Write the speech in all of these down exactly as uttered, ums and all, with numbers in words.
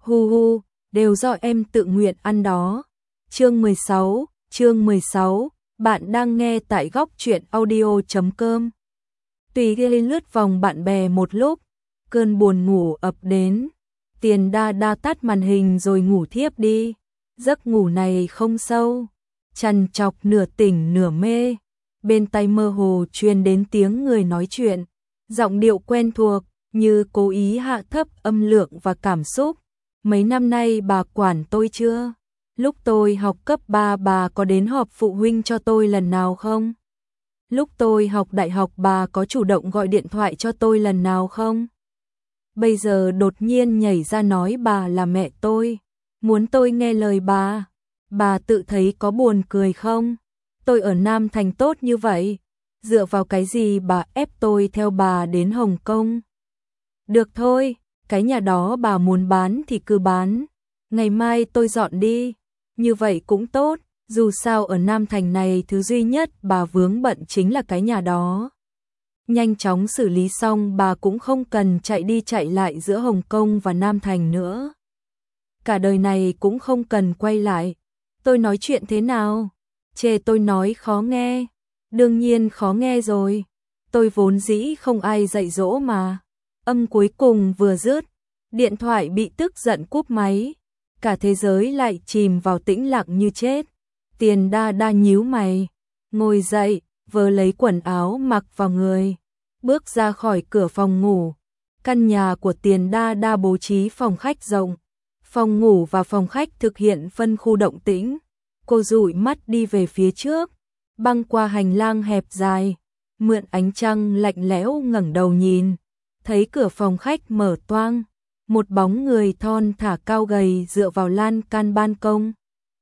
Hu hu, đều do em tự nguyện ăn đó. Chương mười sáu, chương mười sáu, bạn đang nghe tại góc truyện audio chấm com. Tùy Ghi lướt vòng bạn bè một lúc, cơn buồn ngủ ập đến. Tiền đa đa tắt màn hình rồi ngủ thiếp đi. Giấc ngủ này không sâu, trằn trọc nửa tỉnh nửa mê. Bên tai mơ hồ truyền đến tiếng người nói chuyện, giọng điệu quen thuộc, như cố ý hạ thấp âm lượng và cảm xúc. Mấy năm nay bà quản tôi chưa? Lúc tôi học cấp ba bà có đến họp phụ huynh cho tôi lần nào không? Lúc tôi học đại học bà có chủ động gọi điện thoại cho tôi lần nào không? Bây giờ đột nhiên nhảy ra nói bà là mẹ tôi, muốn tôi nghe lời bà. Bà tự thấy có buồn cười không? Tôi ở Nam Thành tốt như vậy, dựa vào cái gì bà ép tôi theo bà đến Hồng Kông? Được thôi, cái nhà đó bà muốn bán thì cứ bán, ngày mai tôi dọn đi, như vậy cũng tốt, dù sao ở Nam Thành này thứ duy nhất bà vướng bận chính là cái nhà đó. Nhanh chóng xử lý xong bà cũng không cần chạy đi chạy lại giữa Hồng Kông và Nam Thành nữa. Cả đời này cũng không cần quay lại. Tôi nói chuyện thế nào? Chê tôi nói khó nghe? Đương nhiên khó nghe rồi. Tôi vốn dĩ không ai dạy dỗ mà. Âm cuối cùng vừa dứt, điện thoại bị tức giận cúp máy. Cả thế giới lại chìm vào tĩnh lặng như chết. Tiền đa đa nhíu mày, ngồi dậy, vớ lấy quần áo mặc vào người, bước ra khỏi cửa phòng ngủ. Căn nhà của Tiền đa đa bố trí phòng khách rộng. Phòng ngủ và phòng khách thực hiện phân khu động tĩnh. Cô dụi mắt đi về phía trước, băng qua hành lang hẹp dài, mượn ánh trăng lạnh lẽo ngẩng đầu nhìn, thấy cửa phòng khách mở toang, một bóng người thon thả cao gầy dựa vào lan can ban công.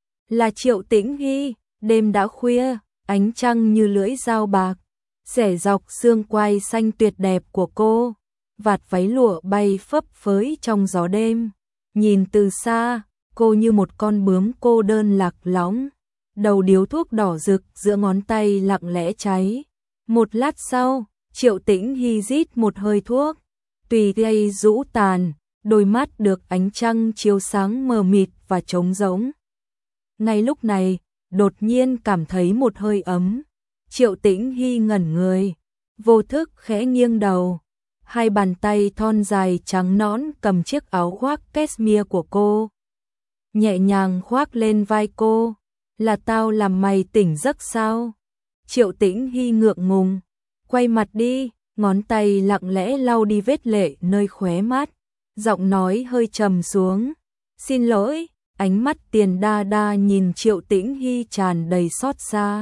Là Triệu Tĩnh Hy. Đêm đã khuya, ánh trăng như lưỡi dao bạc xẻ dọc xương quai xanh tuyệt đẹp của cô, vạt váy lụa bay phấp phới trong gió đêm. Nhìn từ xa, cô như một con bướm cô đơn lạc lõng, đầu điếu thuốc đỏ rực giữa ngón tay lặng lẽ cháy. Một lát sau, Triệu Tĩnh Hy rít một hơi thuốc, tùy gây rũ tàn, đôi mắt được ánh trăng chiếu sáng mờ mịt và trống rỗng. Ngay lúc này, đột nhiên cảm thấy một hơi ấm. Triệu Tĩnh Hy ngẩn người, vô thức khẽ nghiêng đầu. Hai bàn tay thon dài trắng nõn cầm chiếc áo khoác cashmere của cô, nhẹ nhàng khoác lên vai cô. Là tao làm mày tỉnh giấc sao? Triệu Tĩnh Hy ngượng ngùng, quay mặt đi, ngón tay lặng lẽ lau đi vết lệ nơi khóe mắt, giọng nói hơi trầm xuống. Xin lỗi. Ánh mắt Tiền đa đa nhìn Triệu Tĩnh Hy tràn đầy xót xa.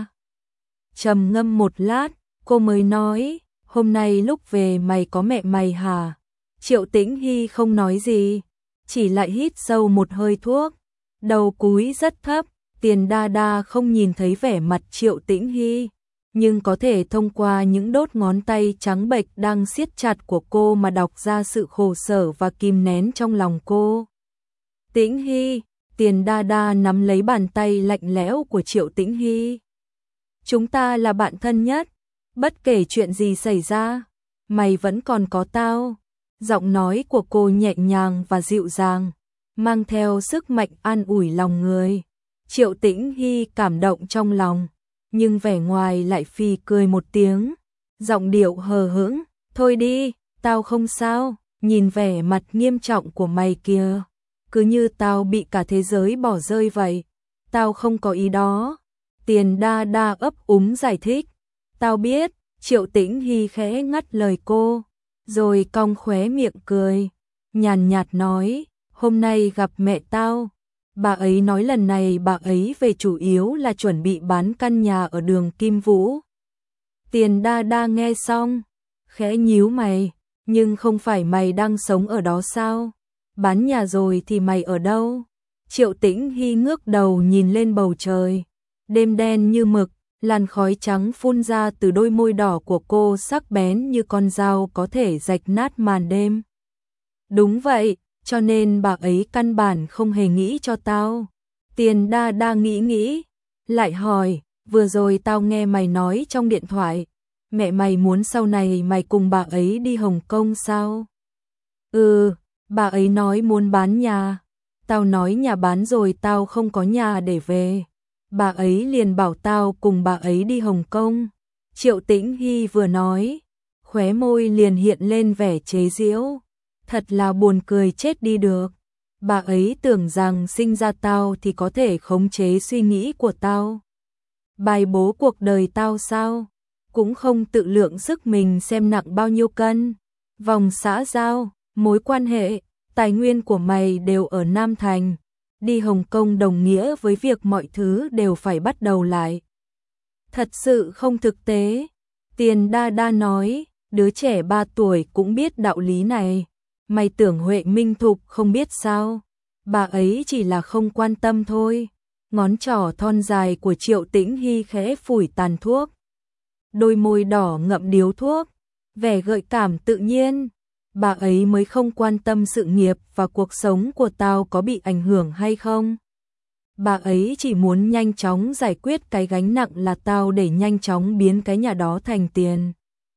Trầm ngâm một lát, cô mới nói, hôm nay lúc về mày có mẹ mày hả? Triệu Tĩnh Hy không nói gì, chỉ lại hít sâu một hơi thuốc, đầu cúi rất thấp. Tiền đa đa không nhìn thấy vẻ mặt Triệu Tĩnh Hy, nhưng có thể thông qua những đốt ngón tay trắng bệch đang siết chặt của cô mà đọc ra sự khổ sở và kìm nén trong lòng cô. Tĩnh Hy. Tiền đa đa nắm lấy bàn tay lạnh lẽo của Triệu Tĩnh Hy. Chúng ta là bạn thân nhất, bất kể chuyện gì xảy ra, mày vẫn còn có tao. Giọng nói của cô nhẹ nhàng và dịu dàng, mang theo sức mạnh an ủi lòng người. Triệu Tĩnh Hy cảm động trong lòng, nhưng vẻ ngoài lại phì cười một tiếng, giọng điệu hờ hững, thôi đi, tao không sao, nhìn vẻ mặt nghiêm trọng của mày kìa. Cứ như tao bị cả thế giới bỏ rơi vậy. Tao không có ý đó. Tiền đa đa ấp úng giải thích. Tao biết. Triệu Tĩnh Hy khẽ ngắt lời cô, rồi cong khóe miệng cười, nhàn nhạt nói, hôm nay gặp mẹ tao. Bà ấy nói lần này bà ấy về chủ yếu là chuẩn bị bán căn nhà ở đường Kim Vũ. Tiền đa đa nghe xong, khẽ nhíu mày, nhưng không phải mày đang sống ở đó sao? Bán nhà rồi thì mày ở đâu? Triệu Tĩnh Hy ngước đầu nhìn lên bầu trời. Đêm đen như mực, làn khói trắng phun ra từ đôi môi đỏ của cô sắc bén như con dao có thể rạch nát màn đêm. Đúng vậy, cho nên bà ấy căn bản không hề nghĩ cho tao. Tiền đa đa nghĩ nghĩ, lại hỏi, vừa rồi tao nghe mày nói trong điện thoại, mẹ mày muốn sau này mày cùng bà ấy đi Hồng Kông sao? Ừ. Bà ấy nói muốn bán nhà, Tao nói nhà bán rồi tao không có nhà để về. Bà ấy liền bảo tao cùng bà ấy đi Hồng Kông. Triệu Tĩnh Hy vừa nói, khóe môi liền hiện lên vẻ chế giễu. Thật là buồn cười chết đi được. Bà ấy tưởng rằng sinh ra tao thì có thể khống chế suy nghĩ của tao. Bài bố cuộc đời tao sao? Cũng không tự lượng sức mình xem nặng bao nhiêu cân. Vòng xã giao, mối quan hệ, tài nguyên của mày đều ở Nam Thành. Đi Hồng Kông đồng nghĩa với việc mọi thứ đều phải bắt đầu lại. Thật sự không thực tế. Tiền Đa Đa nói, đứa trẻ ba tuổi cũng biết đạo lý này. Mày tưởng Huệ Minh Thục không biết sao? Bà ấy chỉ là không quan tâm thôi. Ngón trỏ thon dài của Triệu Tĩnh Hy khẽ phủi tàn thuốc. Đôi môi đỏ ngậm điếu thuốc, vẻ gợi cảm tự nhiên. Bà ấy mới không quan tâm sự nghiệp và cuộc sống của tao có bị ảnh hưởng hay không. Bà ấy chỉ muốn nhanh chóng giải quyết cái gánh nặng là tao để nhanh chóng biến cái nhà đó thành tiền.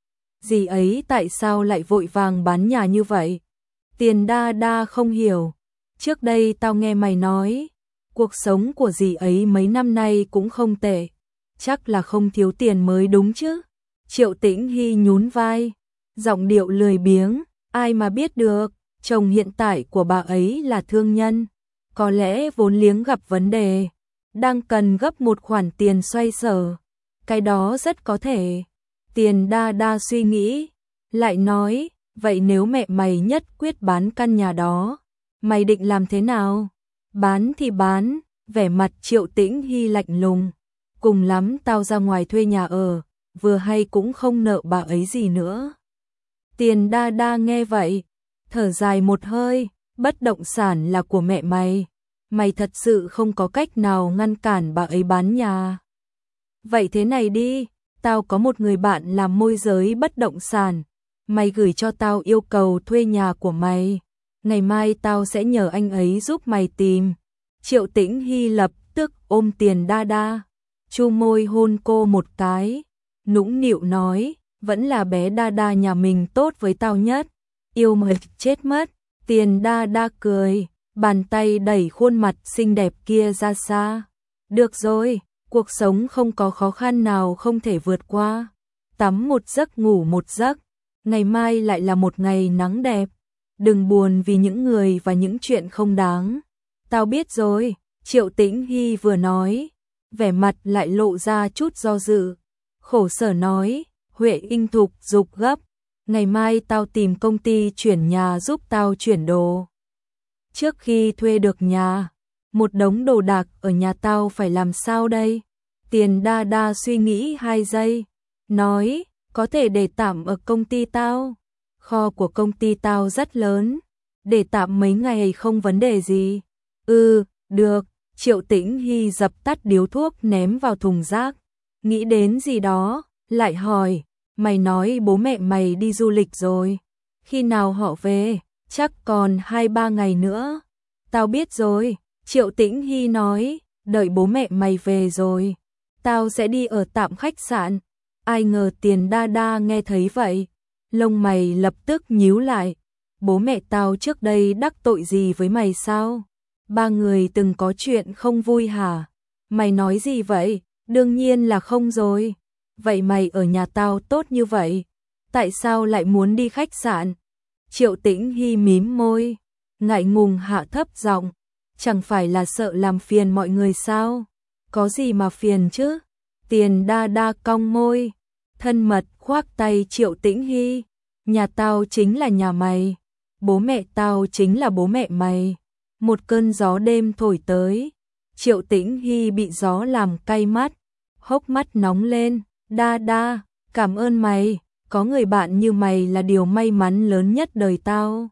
Dì ấy tại sao lại vội vàng bán nhà như vậy? Tiền Đa Đa không hiểu. Trước đây tao nghe mày nói, cuộc sống của dì ấy mấy năm nay cũng không tệ. Chắc là không thiếu tiền mới đúng chứ. Triệu Tĩnh Hy nhún vai, giọng điệu lười biếng, ai mà biết được, chồng hiện tại của bà ấy là thương nhân. Có lẽ vốn liếng gặp vấn đề, đang cần gấp một khoản tiền xoay sở. Cái đó rất có thể. Tiền Đa Đa suy nghĩ, lại nói, vậy nếu mẹ mày nhất quyết bán căn nhà đó, mày định làm thế nào? Bán thì bán, vẻ mặt Triệu Tĩnh Hy lạnh lùng. Cùng lắm tao ra ngoài thuê nhà ở, vừa hay cũng không nợ bà ấy gì nữa. Tiền Đa Đa nghe vậy, thở dài một hơi, bất động sản là của mẹ mày. Mày thật sự không có cách nào ngăn cản bà ấy bán nhà. Vậy thế này đi, tao có một người bạn làm môi giới bất động sản. Mày gửi cho tao yêu cầu thuê nhà của mày. Ngày mai tao sẽ nhờ anh ấy giúp mày tìm. Triệu Tĩnh Hy lập tức ôm Tiền Đa Đa, chu môi hôn cô một cái, nũng nịu nói, vẫn là bé Đa Đa nhà mình tốt với tao nhất. Yêu mày chết mất. Tiền Đa Đa cười, bàn tay đẩy khuôn mặt xinh đẹp kia ra xa. Được rồi, cuộc sống không có khó khăn nào không thể vượt qua. Tắm một giấc ngủ một giấc, ngày mai lại là một ngày nắng đẹp. Đừng buồn vì những người và những chuyện không đáng. Tao biết rồi, Triệu Tĩnh Hy vừa nói, vẻ mặt lại lộ ra chút do dự. Khổ sở nói, Huệ Inh Thục giục gấp. Ngày mai tao tìm công ty chuyển nhà giúp tao chuyển đồ. Trước khi thuê được nhà, một đống đồ đạc ở nhà tao phải làm sao đây? Tiền Đa Đa suy nghĩ hai giây, nói, có thể để tạm ở công ty tao. Kho của công ty tao rất lớn, để tạm mấy ngày không vấn đề gì. Ừ, được. Triệu Tĩnh Hy dập tắt điếu thuốc ném vào thùng rác. Nghĩ đến gì đó, lại hỏi, mày nói bố mẹ mày đi du lịch rồi. Khi nào họ về? Chắc còn hai ba ngày nữa. Tao biết rồi. Triệu Tĩnh Hy nói, đợi bố mẹ mày về rồi, tao sẽ đi ở tạm khách sạn. Ai ngờ Tiền Đa Đa nghe thấy vậy, lông mày lập tức nhíu lại. Bố mẹ tao trước đây đắc tội gì với mày sao? Ba người từng có chuyện không vui hả? Mày nói gì vậy? Đương nhiên là không rồi. Vậy mày ở nhà tao tốt như vậy, tại sao lại muốn đi khách sạn? Triệu Tĩnh Hy mím môi, ngại ngùng hạ thấp giọng, chẳng phải là sợ làm phiền mọi người sao? Có gì mà phiền chứ? Tiền Đa Đa cong môi, thân mật khoác tay Triệu Tĩnh Hy, nhà tao chính là nhà mày, bố mẹ tao chính là bố mẹ mày. Một cơn gió đêm thổi tới, Triệu Tĩnh Hy bị gió làm cay mắt, hốc mắt nóng lên. Đa Đa, cảm ơn mày, có người bạn như mày là điều may mắn lớn nhất đời tao.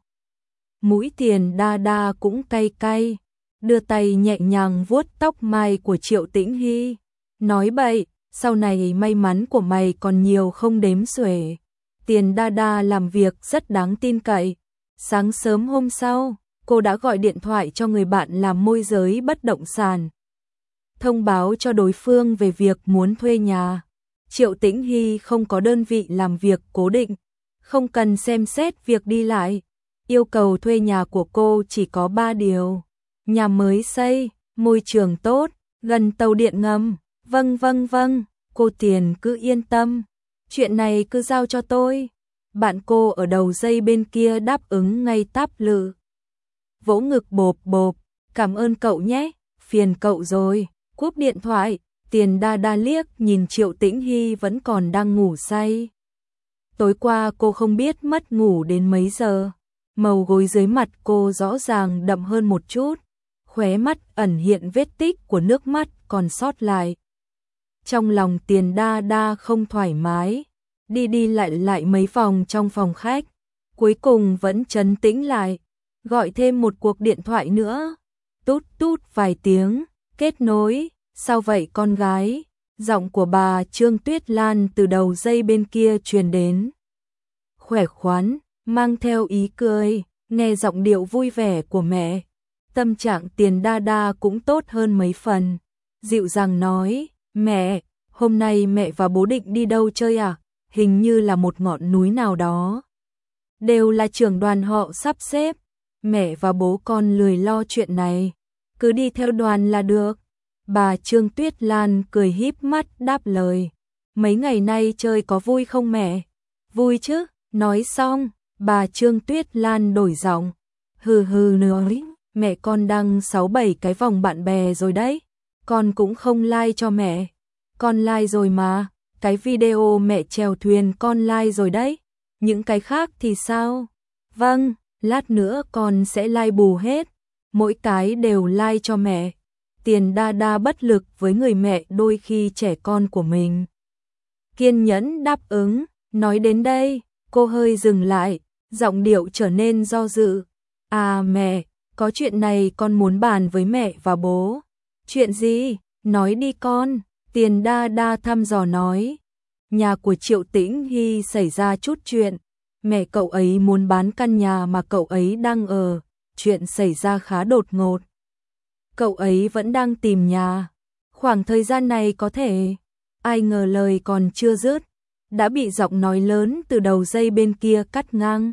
Mũi Tiền Đa Đa cũng cay cay, đưa tay nhẹ nhàng vuốt tóc mai của Triệu Tĩnh Hy. Nói bậy, sau này may mắn của mày còn nhiều không đếm xuể. Tiền Đa Đa làm việc rất đáng tin cậy. Sáng sớm hôm sau, cô đã gọi điện thoại cho người bạn làm môi giới bất động sản, thông báo cho đối phương về việc muốn thuê nhà. Triệu Tĩnh Hy không có đơn vị làm việc cố định, không cần xem xét việc đi lại. Yêu cầu thuê nhà của cô chỉ có ba điều. Nhà mới xây, môi trường tốt, gần tàu điện ngầm. Vâng vâng vâng, cô Tiền cứ yên tâm. Chuyện này cứ giao cho tôi. Bạn cô ở đầu dây bên kia đáp ứng ngay táp lự. Vỗ ngực bộp bộp, cảm ơn cậu nhé, phiền cậu rồi. Cúp điện thoại, Tiền đa đa liếc nhìn Triệu Tĩnh Hy vẫn còn đang ngủ say. Tối qua cô không biết mất ngủ đến mấy giờ. Màu gối dưới mặt cô rõ ràng đậm hơn một chút. Khóe mắt ẩn hiện vết tích của nước mắt còn sót lại. Trong lòng Tiền đa đa không thoải mái. Đi đi lại lại mấy vòng trong phòng khách. Cuối cùng vẫn trấn tĩnh lại. Gọi thêm một cuộc điện thoại nữa. Tút tút vài tiếng. Kết nối. Sao vậy con gái? Giọng của bà Trương Tuyết Lan từ đầu dây bên kia truyền đến. Khỏe khoắn, mang theo ý cười, nghe giọng điệu vui vẻ của mẹ. Tâm trạng Tiền đa đa cũng tốt hơn mấy phần. Dịu dàng nói, mẹ, hôm nay mẹ và bố định đi đâu chơi à? Hình như là một ngọn núi nào đó. Đều là trưởng đoàn họ sắp xếp. Mẹ và bố con lười lo chuyện này. Cứ đi theo đoàn là được. Bà Trương Tuyết Lan cười híp mắt đáp lời. Mấy ngày nay chơi có vui không mẹ? Vui chứ, nói xong, bà Trương Tuyết Lan đổi giọng. Hừ hừ nói, mẹ con đăng sáu bảy cái vòng bạn bè rồi đấy. Con cũng không like cho mẹ. Con like rồi mà, cái video mẹ chèo thuyền con like rồi đấy. Những cái khác thì sao? Vâng, lát nữa con sẽ like bù hết. Mỗi cái đều like cho mẹ. Tiền đa đa bất lực với người mẹ đôi khi trẻ con của mình. Kiên nhẫn đáp ứng, nói đến đây, cô hơi dừng lại, giọng điệu trở nên do dự. À mẹ, có chuyện này con muốn bàn với mẹ và bố. Chuyện gì? Nói đi con. Tiền đa đa thăm dò nói. Nhà của Triệu Tĩnh Hy xảy ra chút chuyện. Mẹ cậu ấy muốn bán căn nhà mà cậu ấy đang ở. Chuyện xảy ra khá đột ngột. Cậu ấy vẫn đang tìm nhà. Khoảng thời gian này có thể. Ai ngờ lời còn chưa dứt, đã bị giọng nói lớn từ đầu dây bên kia cắt ngang.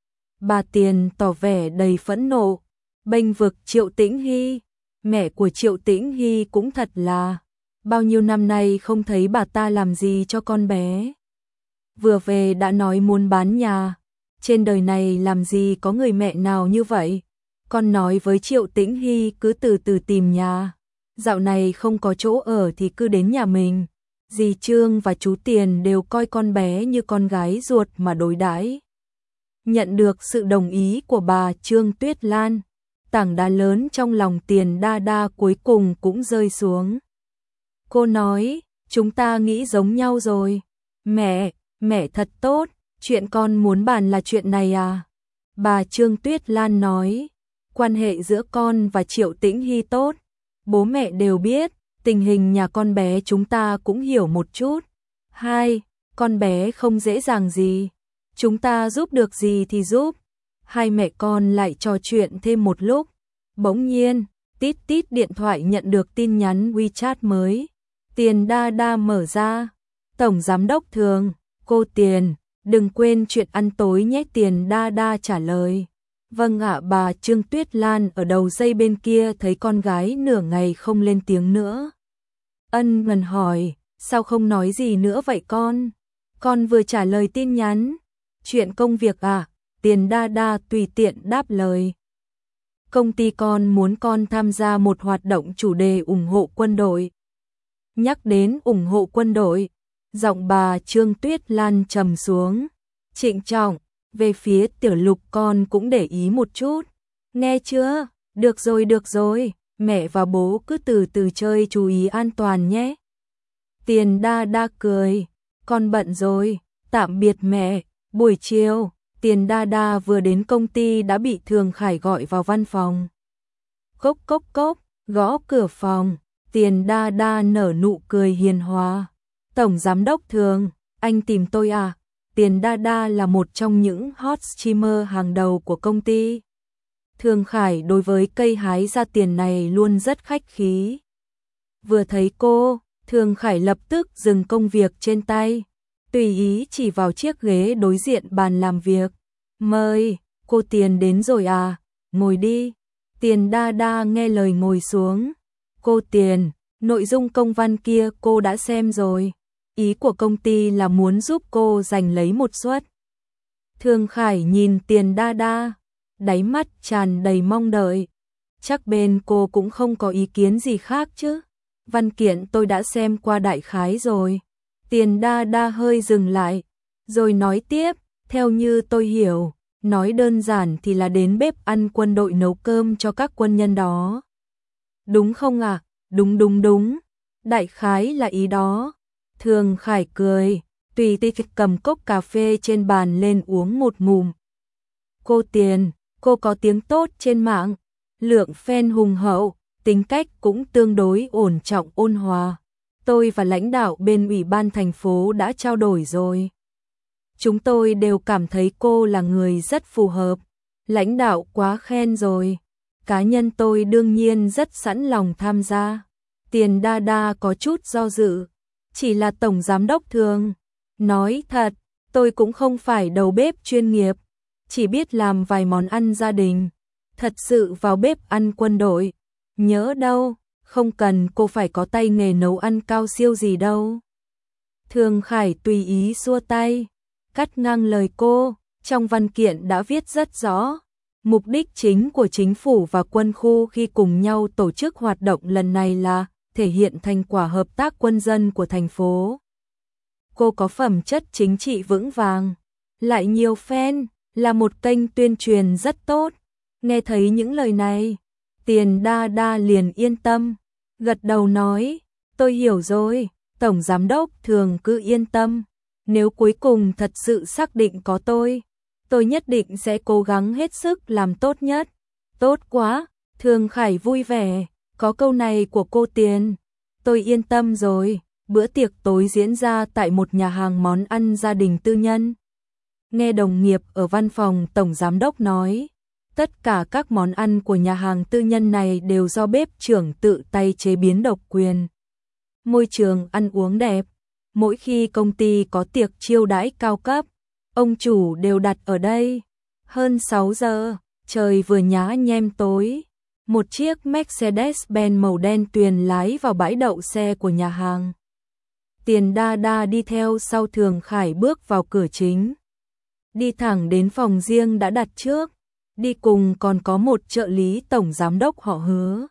Bà Tiền tỏ vẻ đầy phẫn nộ, bênh vực Triệu Tĩnh Hy. Mẹ của Triệu Tĩnh Hy cũng thật là, bao nhiêu năm nay không thấy bà ta làm gì cho con bé. Vừa về đã nói muốn bán nhà. Trên đời này làm gì có người mẹ nào như vậy. Con nói với Triệu Tĩnh Hy cứ từ từ tìm nhà. Dạo này không có chỗ ở thì cứ đến nhà mình. Dì Trương và chú Tiền đều coi con bé như con gái ruột mà đối đãi. Nhận được sự đồng ý của bà Trương Tuyết Lan, tảng đá lớn trong lòng Tiền đa đa cuối cùng cũng rơi xuống. Cô nói, chúng ta nghĩ giống nhau rồi. Mẹ, mẹ thật tốt, chuyện con muốn bàn là chuyện này à? Bà Trương Tuyết Lan nói, quan hệ giữa con và Triệu Tĩnh Hy tốt. Bố mẹ đều biết, tình hình nhà con bé chúng ta cũng hiểu một chút. Hai, con bé không dễ dàng gì. Chúng ta giúp được gì thì giúp. Hai mẹ con lại trò chuyện thêm một lúc. Bỗng nhiên, tít tít điện thoại nhận được tin nhắn WeChat mới. Tiền đa đa mở ra. Tổng giám đốc Thường, cô Tiền, đừng quên chuyện ăn tối nhé. Tiền đa đa trả lời. Vâng ạ. Bà Trương Tuyết Lan ở đầu dây bên kia thấy con gái nửa ngày không lên tiếng nữa. Ân ngần hỏi, sao không nói gì nữa vậy con? Con vừa trả lời tin nhắn. Chuyện công việc à? Tiền đa đa tùy tiện đáp lời. Công ty con muốn con tham gia một hoạt động chủ đề ủng hộ quân đội. Nhắc đến ủng hộ quân đội, giọng bà Trương Tuyết Lan trầm xuống. Trịnh trọng, về phía Tiểu Lục con cũng để ý một chút. Nghe chưa? Được rồi được rồi, mẹ và bố cứ từ từ chơi, chú ý an toàn nhé. Tiền đa đa cười, con bận rồi, tạm biệt mẹ. Buổi chiều, Tiền đa đa vừa đến công ty đã bị Thường Khải gọi vào văn phòng. Cốc cốc cốc, gõ cửa phòng, Tiền đa đa nở nụ cười hiền hòa. Tổng giám đốc Thường, anh tìm tôi à? Tiền đa đa là một trong những hot streamer hàng đầu của công ty. Thường Khải đối với cây hái ra tiền này luôn rất khách khí. Vừa thấy cô, Thường Khải lập tức dừng công việc trên tay, tùy ý chỉ vào chiếc ghế đối diện bàn làm việc. Mời, cô Tiền đến rồi à? Ngồi đi. Tiền đa đa nghe lời ngồi xuống. Cô Tiền, nội dung công văn kia cô đã xem rồi. Ý của công ty là muốn giúp cô giành lấy một suất. Thường Khải nhìn Tiền đa đa, đáy mắt tràn đầy mong đợi. Chắc bên cô cũng không có ý kiến gì khác chứ. Văn kiện tôi đã xem qua đại khái rồi. Tiền đa đa hơi dừng lại, rồi nói tiếp, theo như tôi hiểu, nói đơn giản thì là đến bếp ăn quân đội nấu cơm cho các quân nhân đó. Đúng không ạ? À? Đúng đúng đúng, đại khái là ý đó. Thường Khải cười, tùy tích cầm cốc cà phê trên bàn lên uống một ngụm. Cô Tiền, cô có tiếng tốt trên mạng, lượng fan hùng hậu, tính cách cũng tương đối ổn trọng ôn hòa. Tôi và lãnh đạo bên ủy ban thành phố đã trao đổi rồi. Chúng tôi đều cảm thấy cô là người rất phù hợp. Lãnh đạo quá khen rồi. Cá nhân tôi đương nhiên rất sẵn lòng tham gia. Tiền đa đa có chút do dự. Chỉ là tổng giám đốc Thường. Nói thật, tôi cũng không phải đầu bếp chuyên nghiệp. Chỉ biết làm vài món ăn gia đình. Thật sự vào bếp ăn quân đội. Nhớ đâu, không cần cô phải có tay nghề nấu ăn cao siêu gì đâu. Thường Khải tùy ý xua tay, cắt ngang lời cô, trong văn kiện đã viết rất rõ. Mục đích chính của chính phủ và quân khu khi cùng nhau tổ chức hoạt động lần này là thể hiện thành quả hợp tác quân dân của thành phố. Cô có phẩm chất chính trị vững vàng, lại nhiều fan, là một kênh tuyên truyền rất tốt. Nghe thấy những lời này, Tiền đa đa liền yên tâm, gật đầu nói, tôi hiểu rồi, Tổng Giám đốc Thường cứ yên tâm, nếu cuối cùng thật sự xác định có tôi, tôi nhất định sẽ cố gắng hết sức làm tốt nhất. Tốt quá, Thường Khải vui vẻ, có câu này của cô Tiền, tôi yên tâm rồi. Bữa tiệc tối diễn ra tại một nhà hàng món ăn gia đình tư nhân. Nghe đồng nghiệp ở văn phòng Tổng Giám đốc nói, tất cả các món ăn của nhà hàng tư nhân này đều do bếp trưởng tự tay chế biến độc quyền. Môi trường ăn uống đẹp, mỗi khi công ty có tiệc chiêu đãi cao cấp, ông chủ đều đặt ở đây. Hơn sáu giờ, trời vừa nhá nhem tối, một chiếc Mercedes-Benz màu đen tuyền lái vào bãi đậu xe của nhà hàng. Tiền đa đa đi theo sau Thường Khải bước vào cửa chính. Đi thẳng đến phòng riêng đã đặt trước. Đi cùng còn có một trợ lý tổng giám đốc họ Hứa.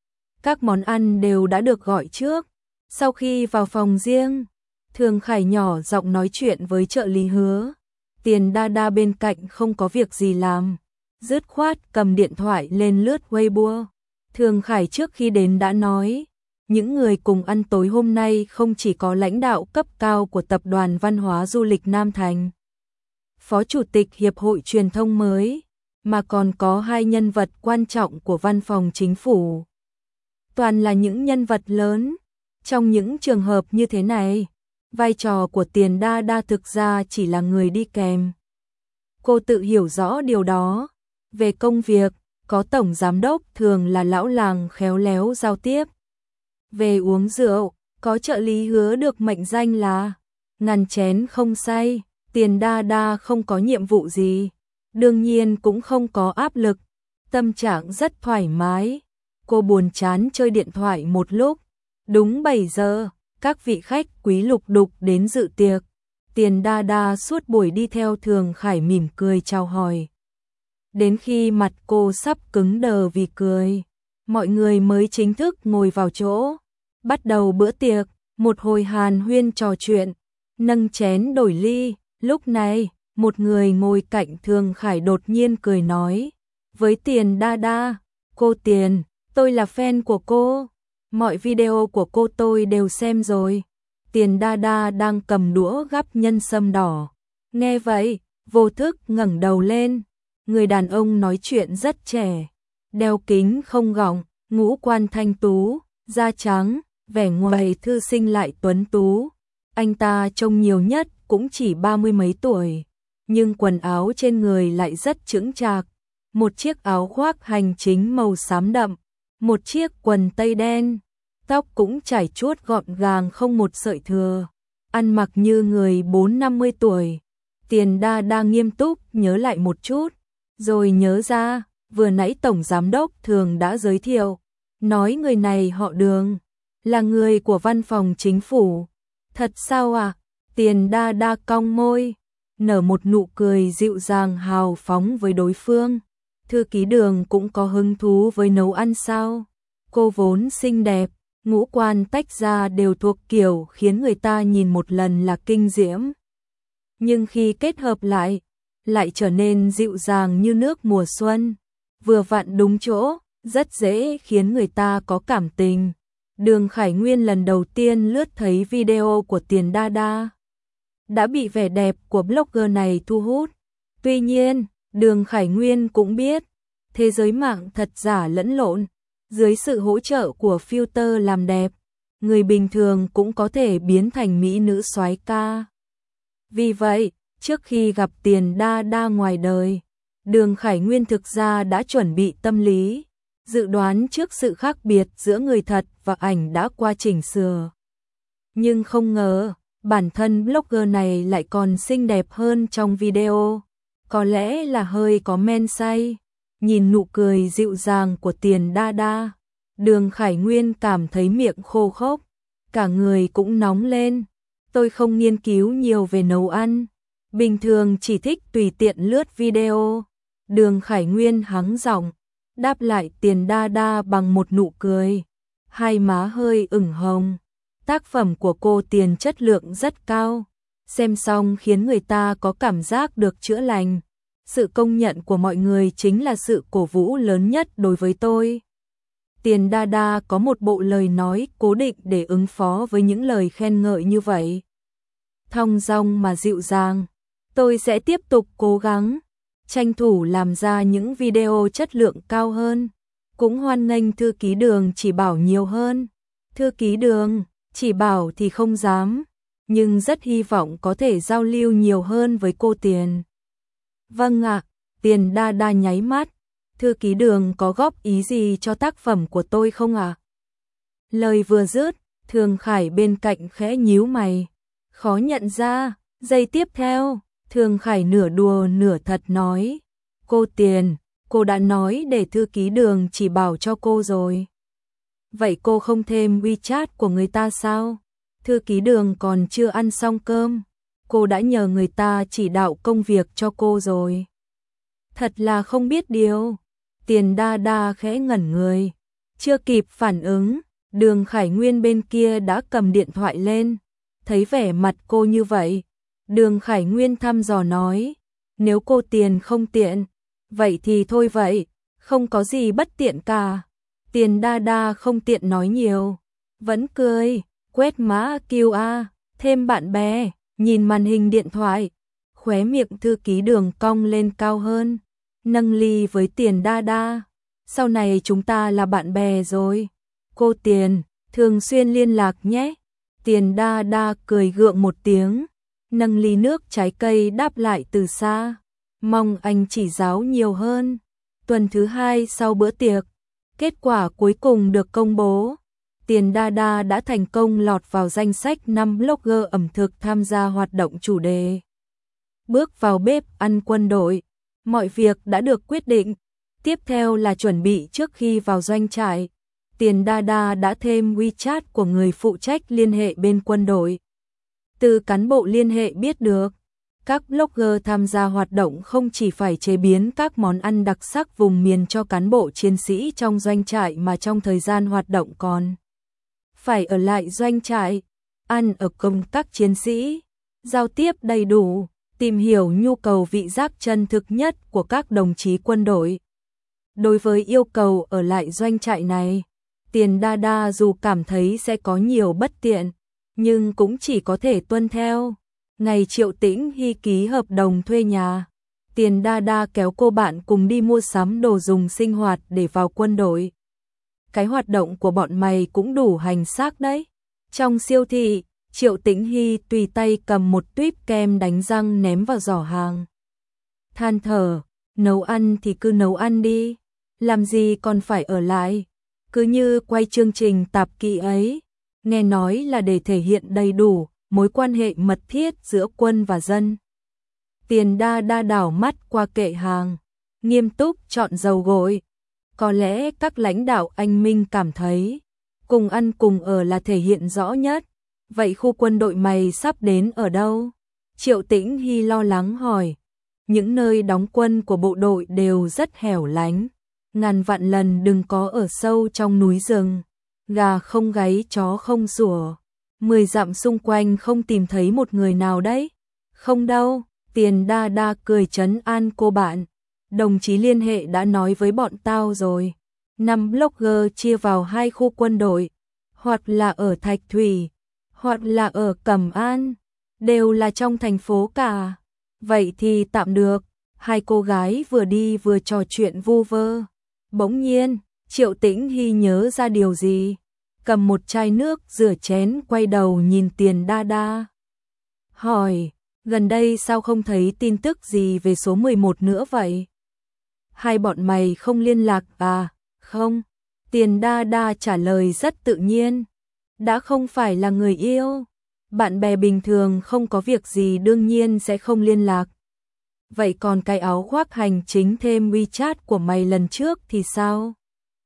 Các món ăn đều đã được gọi trước. Sau khi vào phòng riêng, Thường Khải nhỏ giọng nói chuyện với trợ lý Hứa. Tiền đa đa bên cạnh không có việc gì làm, dứt khoát cầm điện thoại lên lướt Weibo. Thường Khải trước khi đến đã nói, những người cùng ăn tối hôm nay không chỉ có lãnh đạo cấp cao của Tập đoàn Văn hóa Du lịch Nam Thành, Phó Chủ tịch Hiệp hội Truyền thông mới, mà còn có hai nhân vật quan trọng của văn phòng chính phủ. Toàn là những nhân vật lớn. Trong những trường hợp như thế này, vai trò của Tiền đa đa thực ra chỉ là người đi kèm. Cô tự hiểu rõ điều đó. Về công việc, có Tổng Giám đốc Thường là lão làng khéo léo giao tiếp. Về uống rượu, có trợ lý Hứa được mệnh danh là ngàn chén không say. Tiền đa đa không có nhiệm vụ gì, đương nhiên cũng không có áp lực, tâm trạng rất thoải mái. Cô buồn chán chơi điện thoại một lúc. Đúng bảy giờ, các vị khách quý lục đục đến dự tiệc. Tiền đa đa suốt buổi đi theo Thường Khải mỉm cười chào hỏi. Đến khi mặt cô sắp cứng đờ vì cười, mọi người mới chính thức ngồi vào chỗ. Bắt đầu bữa tiệc, một hồi hàn huyên trò chuyện, nâng chén đổi ly. Lúc này, một người ngồi cạnh Thường Khải đột nhiên cười nói, với Tiền đa đa, cô Tiền, tôi là fan của cô, mọi video của cô tôi đều xem rồi. Tiền đa đa đang cầm đũa gắp nhân sâm đỏ. Nghe vậy, vô thức ngẩng đầu lên, người đàn ông nói chuyện rất trẻ, đeo kính không gọng, ngũ quan thanh tú, da trắng, vẻ ngoài thư sinh lại tuấn tú. Anh ta trông nhiều nhất cũng chỉ ba mươi mấy tuổi, nhưng quần áo trên người lại rất chững chạc. Một chiếc áo khoác hành chính màu xám đậm, một chiếc quần tây đen, tóc cũng chải chuốt gọn gàng không một sợi thừa, ăn mặc như người bốn năm mươi tuổi. Tiền đa đa nghiêm túc nhớ lại một chút, rồi nhớ ra, vừa nãy Tổng Giám đốc Thường đã giới thiệu, nói người này họ Đường, là người của văn phòng chính phủ. Thật sao ạ? À? Tiền Đa Đa cong môi, nở một nụ cười dịu dàng hào phóng với đối phương. Thư ký Đường cũng có hứng thú với nấu ăn sao? Cô vốn xinh đẹp, ngũ quan tách ra đều thuộc kiểu khiến người ta nhìn một lần là kinh diễm. Nhưng khi kết hợp lại, lại trở nên dịu dàng như nước mùa xuân, vừa vặn đúng chỗ, rất dễ khiến người ta có cảm tình. Đường Khải Nguyên lần đầu tiên lướt thấy video của Tiền Đa Đa, đã bị vẻ đẹp của blogger này thu hút. Tuy nhiên, Đường Khải Nguyên cũng biết, thế giới mạng thật giả lẫn lộn, dưới sự hỗ trợ của filter làm đẹp, người bình thường cũng có thể biến thành mỹ nữ soái ca. Vì vậy, trước khi gặp Tiền Đa Đa ngoài đời, Đường Khải Nguyên thực ra đã chuẩn bị tâm lý, dự đoán trước sự khác biệt giữa người thật và ảnh đã qua chỉnh sửa. Nhưng không ngờ, bản thân blogger này lại còn xinh đẹp hơn trong video, có lẽ là hơi có men say. Nhìn nụ cười dịu dàng của Tiền Đa Đa, Đường Khải Nguyên cảm thấy miệng khô khốc, cả người cũng nóng lên. Tôi không nghiên cứu nhiều về nấu ăn, bình thường chỉ thích tùy tiện lướt video. Đường Khải Nguyên hắng giọng, đáp lại Tiền Đa Đa bằng một nụ cười, hai má hơi ửng hồng. Tác phẩm của cô Tiền chất lượng rất cao, xem xong khiến người ta có cảm giác được chữa lành. Sự công nhận của mọi người chính là sự cổ vũ lớn nhất đối với tôi. Tiền Đa Đa có một bộ lời nói cố định để ứng phó với những lời khen ngợi như vậy. Thong dong mà dịu dàng, tôi sẽ tiếp tục cố gắng, tranh thủ làm ra những video chất lượng cao hơn. Cũng hoan nghênh thư ký Đường chỉ bảo nhiều hơn. Thư ký Đường, chỉ bảo thì không dám, nhưng rất hy vọng có thể giao lưu nhiều hơn với cô Tiền. Vâng ạ, à, Tiền Đa Đa nháy mắt. Thư ký Đường có góp ý gì cho tác phẩm của tôi không ạ? À? Lời vừa dứt, Thường Khải bên cạnh khẽ nhíu mày, khó nhận ra. Giây tiếp theo, Thường Khải nửa đùa nửa thật nói, cô Tiền, cô đã nói để thư ký Đường chỉ bảo cho cô rồi. Vậy cô không thêm WeChat của người ta sao? Thư ký Đường còn chưa ăn xong cơm, cô đã nhờ người ta chỉ đạo công việc cho cô rồi. Thật là không biết điều. Tiền Đa Đa khẽ ngẩn người, chưa kịp phản ứng, Đường Khải Nguyên bên kia đã cầm điện thoại lên. Thấy vẻ mặt cô như vậy, Đường Khải Nguyên thăm dò nói, nếu cô Tiền không tiện, vậy thì thôi vậy, không có gì bất tiện cả. Tiền Đa Đa không tiện nói nhiều, vẫn cười, quét mã quy rờ, thêm bạn bè, nhìn màn hình điện thoại, khóe miệng thư ký Đường cong lên cao hơn, nâng ly với Tiền Đa Đa. Sau này chúng ta là bạn bè rồi. Cô Tiền, thường xuyên liên lạc nhé. Tiền Đa Đa cười gượng một tiếng, nâng ly nước trái cây đáp lại từ xa. Mong anh chỉ giáo nhiều hơn. Tuần thứ hai sau bữa tiệc, kết quả cuối cùng được công bố. Tiền Đa Đa đã thành công lọt vào danh sách năm blogger ẩm thực tham gia hoạt động chủ đề. Bước vào bếp ăn quân đội, mọi việc đã được quyết định. Tiếp theo là chuẩn bị trước khi vào doanh trại. Tiền Đa Đa đã thêm WeChat của người phụ trách liên hệ bên quân đội. Từ cán bộ liên hệ biết được, các blogger tham gia hoạt động không chỉ phải chế biến các món ăn đặc sắc vùng miền cho cán bộ chiến sĩ trong doanh trại mà trong thời gian hoạt động còn phải ở lại doanh trại, ăn ở cùng các chiến sĩ, giao tiếp đầy đủ, tìm hiểu nhu cầu vị giác chân thực nhất của các đồng chí quân đội. Đối với yêu cầu ở lại doanh trại này, Tiền Đa Đa dù cảm thấy sẽ có nhiều bất tiện, nhưng cũng chỉ có thể tuân theo. Ngày Triệu Tĩnh Hy ký hợp đồng thuê nhà, Tiền Đa Đa kéo cô bạn cùng đi mua sắm đồ dùng sinh hoạt để vào quân đội. Cái hoạt động của bọn mày cũng đủ hành xác đấy. Trong siêu thị, Triệu Tĩnh Hy tùy tay cầm một tuýp kem đánh răng ném vào giỏ hàng. Than thở, nấu ăn thì cứ nấu ăn đi, làm gì còn phải ở lại, cứ như quay chương trình tạp kỹ ấy, nghe nói là để thể hiện đầy đủ mối quan hệ mật thiết giữa quân và dân. Tiền Đa Đa đảo mắt qua kệ hàng, nghiêm túc chọn dầu gội. Có lẽ các lãnh đạo anh Minh cảm thấy cùng ăn cùng ở là thể hiện rõ nhất. Vậy khu quân đội mày sắp đến ở đâu? Triệu Tĩnh Hy lo lắng hỏi. Những nơi đóng quân của bộ đội đều rất hẻo lánh. Ngàn vạn lần đừng có ở sâu trong núi rừng. Gà không gáy chó không sủa. Mười dặm xung quanh không tìm thấy một người nào đấy. Không đâu, Tiền Đa Đa cười trấn an cô bạn. Đồng chí liên hệ đã nói với bọn tao rồi. Năm blogger chia vào hai khu quân đội. Hoặc là ở Thạch Thủy, hoặc là ở Cẩm An. Đều là trong thành phố cả. Vậy thì tạm được. Hai cô gái vừa đi vừa trò chuyện vu vơ. Bỗng nhiên, Triệu Tĩnh Hy nhớ ra điều gì. Cầm một chai nước rửa chén quay đầu nhìn Tiền Đa Đa. Hỏi, gần đây sao không thấy tin tức gì về số mười một nữa vậy? Hai bọn mày không liên lạc à? Không. Tiền Đa Đa trả lời rất tự nhiên. Đã không phải là người yêu. Bạn bè bình thường không có việc gì đương nhiên sẽ không liên lạc. Vậy còn cái áo khoác hành chính thêm WeChat của mày lần trước thì sao?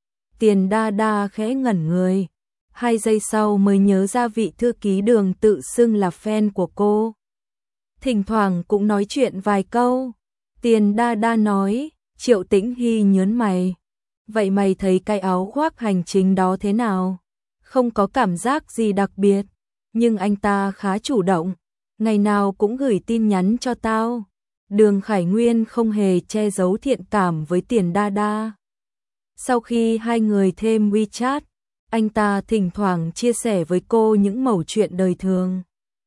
Tiền Đa Đa khẽ ngẩn người. Hai giây sau mới nhớ ra vị thư ký Đường tự xưng là fan của cô. Thỉnh thoảng cũng nói chuyện vài câu. Tiền Đa Đa nói. Triệu Tĩnh Hy nhớn mày. Vậy mày thấy cái áo khoác hành chính đó thế nào? Không có cảm giác gì đặc biệt. Nhưng anh ta khá chủ động. Ngày nào cũng gửi tin nhắn cho tao. Đường Khải Nguyên không hề che giấu thiện cảm với Tiền Đa Đa. Sau khi hai người thêm WeChat, anh ta thỉnh thoảng chia sẻ với cô những mẩu chuyện đời thường.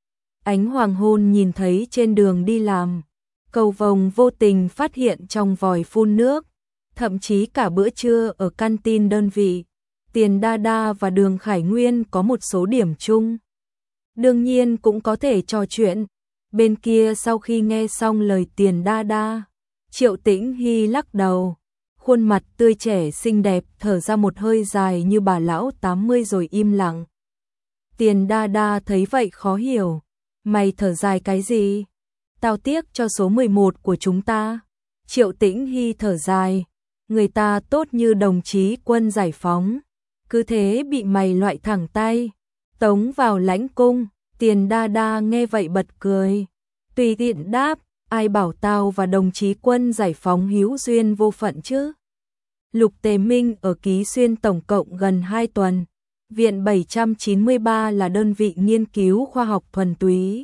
Ánh hoàng hôn nhìn thấy trên đường đi làm. Cầu vồng vô tình phát hiện trong vòi phun nước. Thậm chí cả bữa trưa ở canteen đơn vị, Tiền Đa Đa và Đường Khải Nguyên có một số điểm chung. Đương nhiên cũng có thể trò chuyện. Bên kia sau khi nghe xong lời Tiền Đa Đa, Triệu Tĩnh Hy lắc đầu. Khuôn mặt tươi trẻ xinh đẹp thở ra một hơi dài như bà lão tám mươi rồi im lặng. Tiền Đa Đa thấy vậy khó hiểu. Mày thở dài cái gì? Tao tiếc cho số mười một của chúng ta. Triệu Tĩnh Hy thở dài. Người ta tốt như đồng chí Quân giải phóng. Cứ thế bị mày loại thẳng tay. Tống vào lãnh cung. Tiền Đa Đa nghe vậy bật cười. Tùy tiện đáp. Ai bảo tao và đồng chí Quân giải phóng hữu duyên vô phận chứ? Lục Tề Minh ở Ký Xuyên tổng cộng gần hai tuần. Viện bảy trăm chín mươi ba là đơn vị nghiên cứu khoa học thuần túy.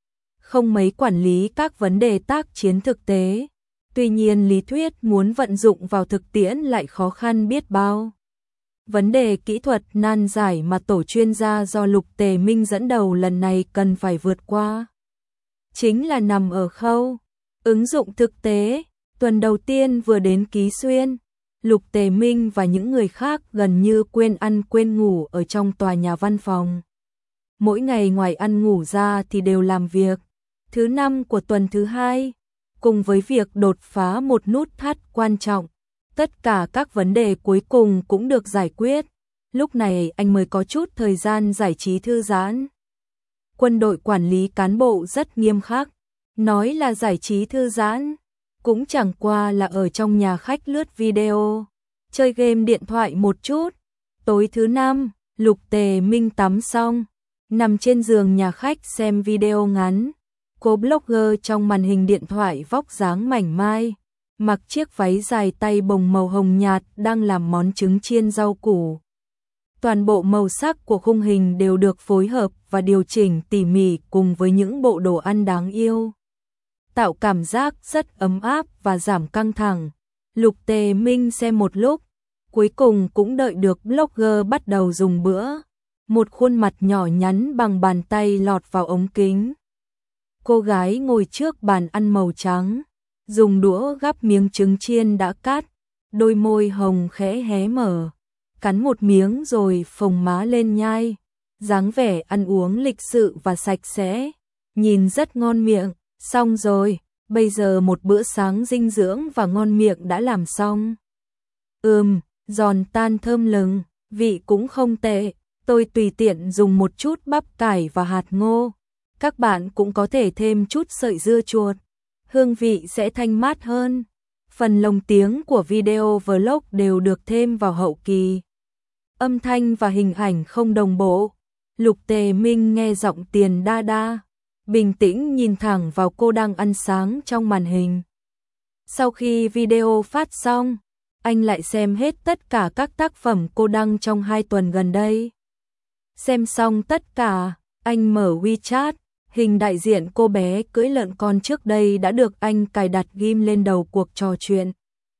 Không mấy quản lý các vấn đề tác chiến thực tế. Tuy nhiên lý thuyết muốn vận dụng vào thực tiễn lại khó khăn biết bao. Vấn đề kỹ thuật nan giải mà tổ chuyên gia do Lục Tề Minh dẫn đầu lần này cần phải vượt qua. Chính là nằm ở khâu ứng dụng thực tế. Tuần đầu tiên vừa đến Ký Xuyên, Lục Tề Minh và những người khác gần như quên ăn quên ngủ ở trong tòa nhà văn phòng. Mỗi ngày ngoài ăn ngủ ra thì đều làm việc. Thứ năm của tuần thứ hai, cùng với việc đột phá một nút thắt quan trọng, tất cả các vấn đề cuối cùng cũng được giải quyết. Lúc này anh mới có chút thời gian giải trí thư giãn. Quân đội quản lý cán bộ rất nghiêm khắc, nói là giải trí thư giãn, cũng chẳng qua là ở trong nhà khách lướt video, chơi game điện thoại một chút. Tối thứ năm, Lục Tề Minh tắm xong, nằm trên giường nhà khách xem video ngắn. Cô blogger trong màn hình điện thoại vóc dáng mảnh mai, mặc chiếc váy dài tay bồng màu hồng nhạt đang làm món trứng chiên rau củ. Toàn bộ màu sắc của khung hình đều được phối hợp và điều chỉnh tỉ mỉ cùng với những bộ đồ ăn đáng yêu, tạo cảm giác rất ấm áp và giảm căng thẳng. Lục Tề Minh xem một lúc, cuối cùng cũng đợi được blogger bắt đầu dùng bữa. Một khuôn mặt nhỏ nhắn bằng bàn tay lọt vào ống kính. Cô gái ngồi trước bàn ăn màu trắng, dùng đũa gắp miếng trứng chiên đã cắt, đôi môi hồng khẽ hé mở, cắn một miếng rồi phồng má lên nhai, dáng vẻ ăn uống lịch sự và sạch sẽ, nhìn rất ngon miệng. Xong rồi, bây giờ một bữa sáng dinh dưỡng và ngon miệng đã làm xong. Ừm, giòn tan thơm lừng, vị cũng không tệ, tôi tùy tiện dùng một chút bắp cải và hạt ngô. Các bạn cũng có thể thêm chút sợi dưa chuột, hương vị sẽ thanh mát hơn. Phần lồng tiếng của video vlog đều được thêm vào hậu kỳ. Âm thanh và hình ảnh không đồng bộ. Lục Tề Minh nghe giọng Tiền Đa Đa, bình tĩnh nhìn thẳng vào cô đang ăn sáng trong màn hình. Sau khi video phát xong, anh lại xem hết tất cả các tác phẩm cô đăng trong hai tuần gần đây. Xem xong tất cả, anh mở WeChat, hình đại diện cô bé cưỡi lợn con trước đây đã được anh cài đặt ghim lên đầu cuộc trò chuyện.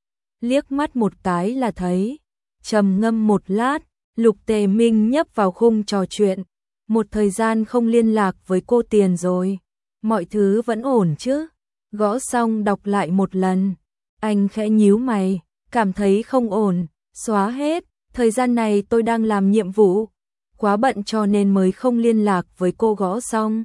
Liếc mắt một cái là thấy, trầm ngâm một lát, Lục Tề Minh nhấp vào khung trò chuyện. Một thời gian không liên lạc với cô Tiền rồi, mọi thứ vẫn ổn chứ? Gõ xong đọc lại một lần, anh khẽ nhíu mày, cảm thấy không ổn, xóa hết, thời gian này tôi đang làm nhiệm vụ, quá bận cho nên mới không liên lạc với cô. Gõ xong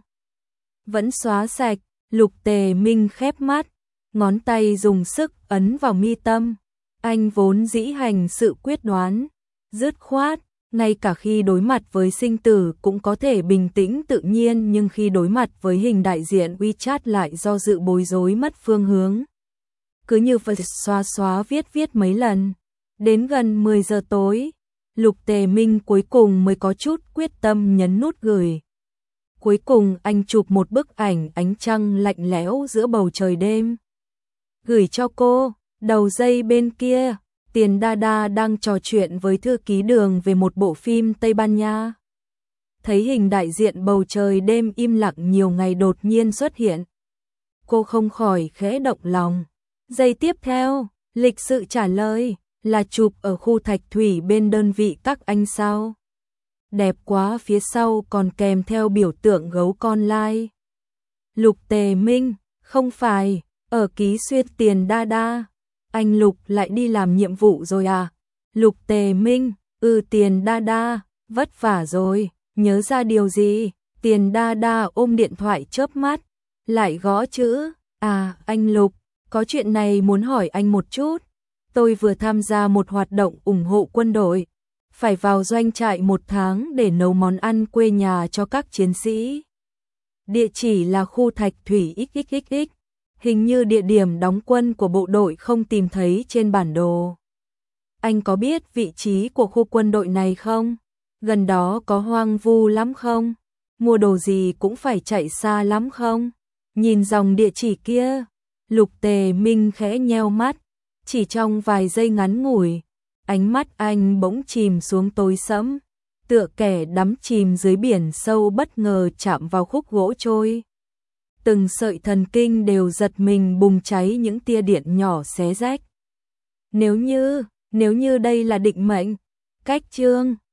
vẫn xóa sạch. Lục Tề Minh khép mắt, ngón tay dùng sức ấn vào mi tâm. Anh vốn dĩ hành sự quyết đoán, dứt khoát, ngay cả khi đối mặt với sinh tử cũng có thể bình tĩnh tự nhiên, nhưng khi đối mặt với hình đại diện WeChat lại do dự bối rối mất phương hướng. Cứ như vậy xóa xóa viết viết mấy lần. Đến gần mười giờ tối, Lục Tề Minh cuối cùng mới có chút quyết tâm nhấn nút gửi. Cuối cùng anh chụp một bức ảnh ánh trăng lạnh lẽo giữa bầu trời đêm. Gửi cho cô. Đầu dây bên kia, Tiền Đa Đa đang trò chuyện với thư ký Đường về một bộ phim Tây Ban Nha. Thấy hình đại diện bầu trời đêm im lặng nhiều ngày đột nhiên xuất hiện, cô không khỏi khẽ động lòng. Giây tiếp theo, lịch sự trả lời là chụp ở khu Thạch Thủy bên đơn vị các anh sao. Đẹp quá, phía sau còn kèm theo biểu tượng gấu con lai. Lục Tề Minh, không phải, ở ký xuyên Tiền Đa Đa. Anh Lục lại đi làm nhiệm vụ rồi à? Lục Tề Minh, ừ Tiền Đa Đa, vất vả rồi, nhớ ra điều gì? Tiền Đa Đa ôm điện thoại chớp mắt, lại gõ chữ, à anh Lục, có chuyện này muốn hỏi anh một chút. Tôi vừa tham gia một hoạt động ủng hộ quân đội, phải vào doanh trại một tháng để nấu món ăn quê nhà cho các chiến sĩ. Địa chỉ là khu Thạch Thủy xx xx. Hình như địa điểm đóng quân của bộ đội không tìm thấy trên bản đồ. Anh có biết vị trí của khu quân đội này không? Gần đó có hoang vu lắm không? Mua đồ gì cũng phải chạy xa lắm không? Nhìn dòng địa chỉ kia, Lục Tề Minh khẽ nheo mắt, chỉ trong vài giây ngắn ngủi, ánh mắt anh bỗng chìm xuống tối sẫm, tựa kẻ đắm chìm dưới biển sâu bất ngờ chạm vào khúc gỗ trôi. Từng sợi thần kinh đều giật mình bùng cháy những tia điện nhỏ xé rách. Nếu như, nếu như đây là định mệnh, cách chương